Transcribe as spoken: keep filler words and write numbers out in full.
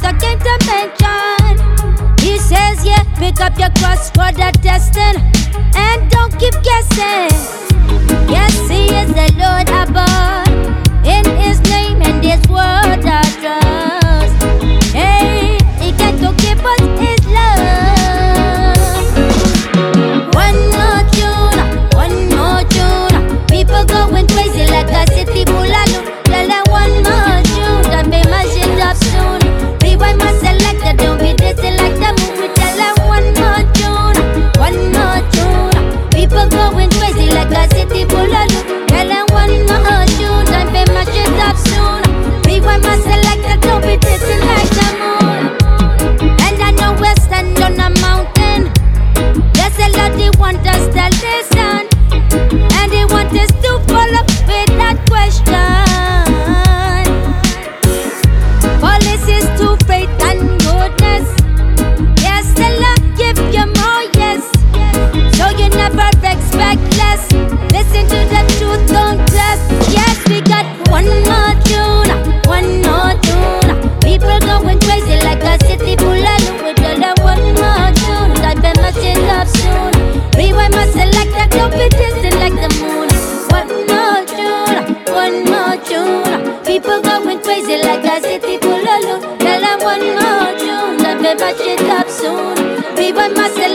I came to mention. He says, yeah, pick up your cross for the testing, and don't keep guessing. Yes, he is the Lord above. In his name and his word I trust. Hey, he can to give us his love. One more tune, one more tune. People going crazy like a city bulalo. Tell them one more tune, don't be mashing up soon. Rewind my selector, don't be dissing like the movie. Tell them one more tune, one more tune. People going crazy like a city bulalo. Tell them one more tune, don't be mashing up soon. Rewind my selector, don't be dissing like the moon. And I know we're standing on a mountain. Yes, a lot they want us to listen, and they want us to follow with that question. Policies to faith and goodness. Yes, the Lord give you more, yes. So you never expect less. Listen to the truth, don't test. Yes, we got one more tune, one more tune. People going crazy like a city bulalo. We tell them one more tune, that be machine up soon. Rewind my selector, don't be distant like the moon. One more tune, one more tune. People going crazy like a city bulalo. Tell them one more tune, that be machine up soon. Rewind my selector.